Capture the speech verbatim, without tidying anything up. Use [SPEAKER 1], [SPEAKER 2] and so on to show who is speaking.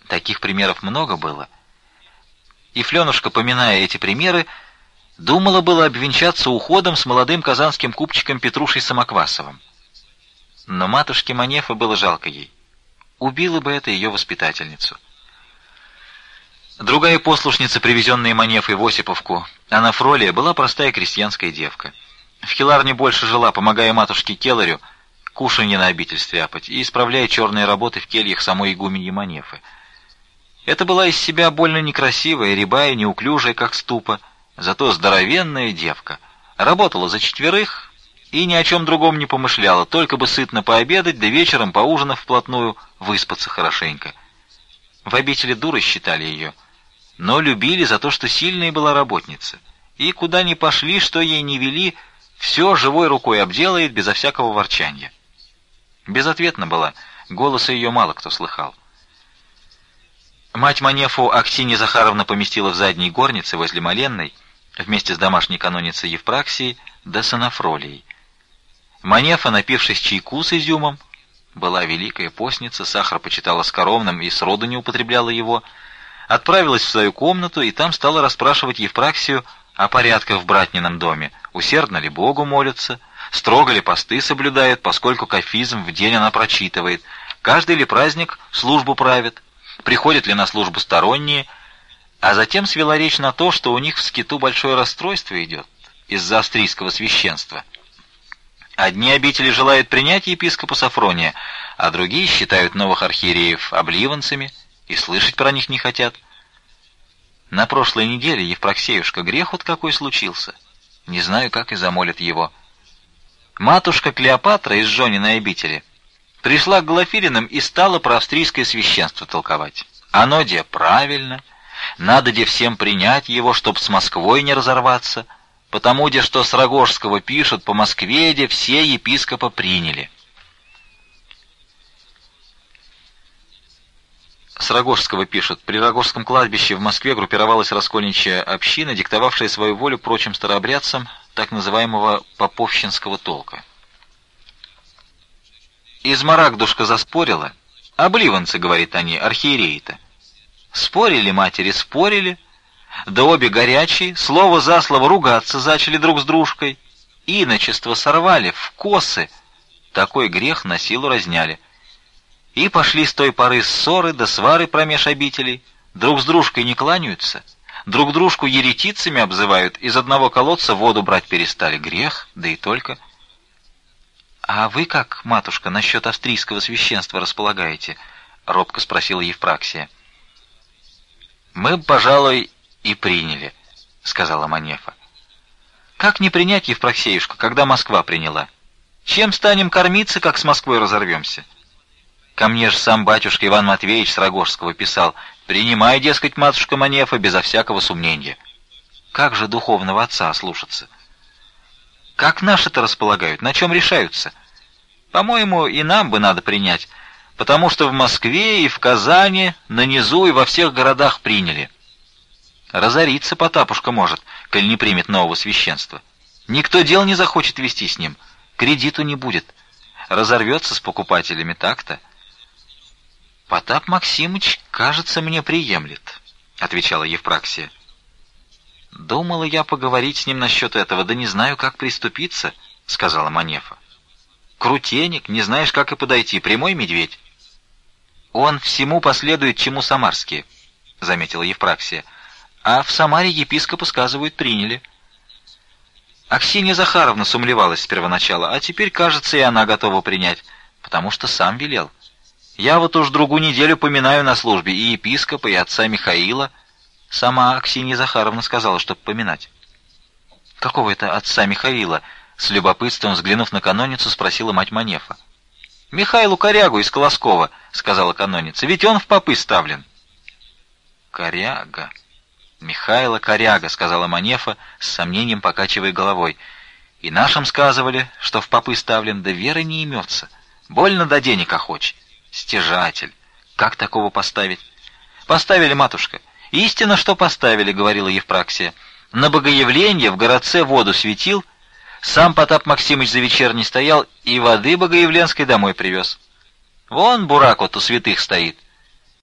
[SPEAKER 1] Таких примеров много было. И Фленушка, поминая эти примеры, думала было обвенчаться уходом с молодым казанским купчиком Петрушей Самоквасовым. Но матушке Манефы было жалко ей. Убила бы это ее воспитательницу. Другая послушница, привезенная Манефой в Осиповку, Анафролия, была простая крестьянская девка. В хиларне больше жила, помогая матушке Келарю кушанье на обитель стряпать и исправляя черные работы в кельях самой игуменьи Манефы. Это была из себя больно некрасивая, рябая, неуклюжая, как ступа, зато здоровенная девка. Работала за четверых и ни о чем другом не помышляла, только бы сытно пообедать, да вечером, поужинав вплотную, выспаться хорошенько. В обители дурой считали ее, но любили за то, что сильная была работница. И куда ни пошли, что ей ни вели, все живой рукой обделает безо всякого ворчанья. Безответна была, голоса ее мало кто слыхал. Мать Манефу Аксинья Захаровна поместила в задней горнице возле моленной вместе с домашней каноницей Евпраксией да с Анафролией. Манефа, напившись чайку с изюмом, была великая постница, сахар почитала скоромным и сроду не употребляла его, отправилась в свою комнату и там стала расспрашивать Евпраксию о порядках в братнином доме, усердно ли Богу молятся, строго ли посты соблюдают, поскольку кафизм в день она прочитывает, каждый ли праздник службу правит, приходят ли на службу сторонние, а затем свела речь на то, что у них в скиту большое расстройство идет из-за австрийского священства. Одни обители желают принять епископа Сафрония, а другие считают новых архиереев обливанцами и слышать про них не хотят. На прошлой неделе, Евпроксеюшка, грех вот какой случился. Не знаю, как и замолят его. Матушка Клеопатра из Жониной обители пришла к Глафиринам и стала про австрийское священство толковать. Оно де правильно, надо де всем принять его, чтоб с Москвой не разорваться, потому де, что с Рогожского пишут, по Москве де все епископа приняли. С Рогожского пишут: при Рогожском кладбище в Москве группировалась раскольничья община, диктовавшая свою волю прочим старообрядцам так называемого поповщинского толка. Измарагдушка заспорила. Обливанцы, говорит они, архиереи-то. Спорили матери, спорили, да обе горячие, слово за слово ругаться зачали друг с дружкой. Иночество сорвали в косы, такой грех на силу разняли. И пошли с той поры ссоры да свары промеж обителей, друг с дружкой не кланяются, друг дружку еретицами обзывают, из одного колодца воду брать перестали. Грех, да и только. А вы как, матушка, насчет австрийского священства располагаете? Робко спросила Евпраксия. Мы, пожалуй, и приняли, сказала Манефа. Как не принять, Евпроксеюшка, когда Москва приняла? Чем станем кормиться, как с Москвой разорвемся? Ко мне же сам батюшка Иван Матвеевич с Рогожского писал: принимай, дескать, матушка Манефа, безо всякого сомнения. Как же духовного отца слушаться? Как наши-то располагают, на чем решаются? По-моему, и нам бы надо принять, потому что в Москве и в Казани, на низу и во всех городах приняли. Разориться Потапушка может, коль не примет нового священства. Никто дел не захочет вести с ним, кредиту не будет. Разорвется с покупателями так-то. Потап Максимыч, кажется, мне приемлет, отвечала Евпраксия. Думала я поговорить с ним насчет этого, да не знаю, как приступиться, сказала Манефа. Крутенек, не знаешь, как и подойти, прямой медведь. Он всему последует, чему самарские, заметила Евпраксия. А в Самаре епископа, сказывают, приняли. Аксинья Захаровна сумлевалась с первоначала, а теперь, кажется, и она готова принять, потому что сам велел. Я вот уж другую неделю поминаю на службе и епископа, и отца Михаила. Сама Аксинья Захаровна сказала, чтоб поминать. Какого это отца Михаила? С любопытством взглянув на каноницу, спросила мать Манефа. Михаилу Корягу из Колоскова, сказала каноница, ведь он в попы ставлен. Коряга. Михаила Коряга, сказала Манефа, с сомнением покачивая головой. И нашим сказывали, что в попы ставлен, да веры не имется. Больно до денег охоч. Стяжатель. Как такого поставить? Поставили, матушка. Истинно, что поставили, говорила Евпраксия. На богоявление в городце воду светил, сам Потап Максимыч за вечерней стоял и воды богоявленской домой привез. Вон бурак вот у святых стоит.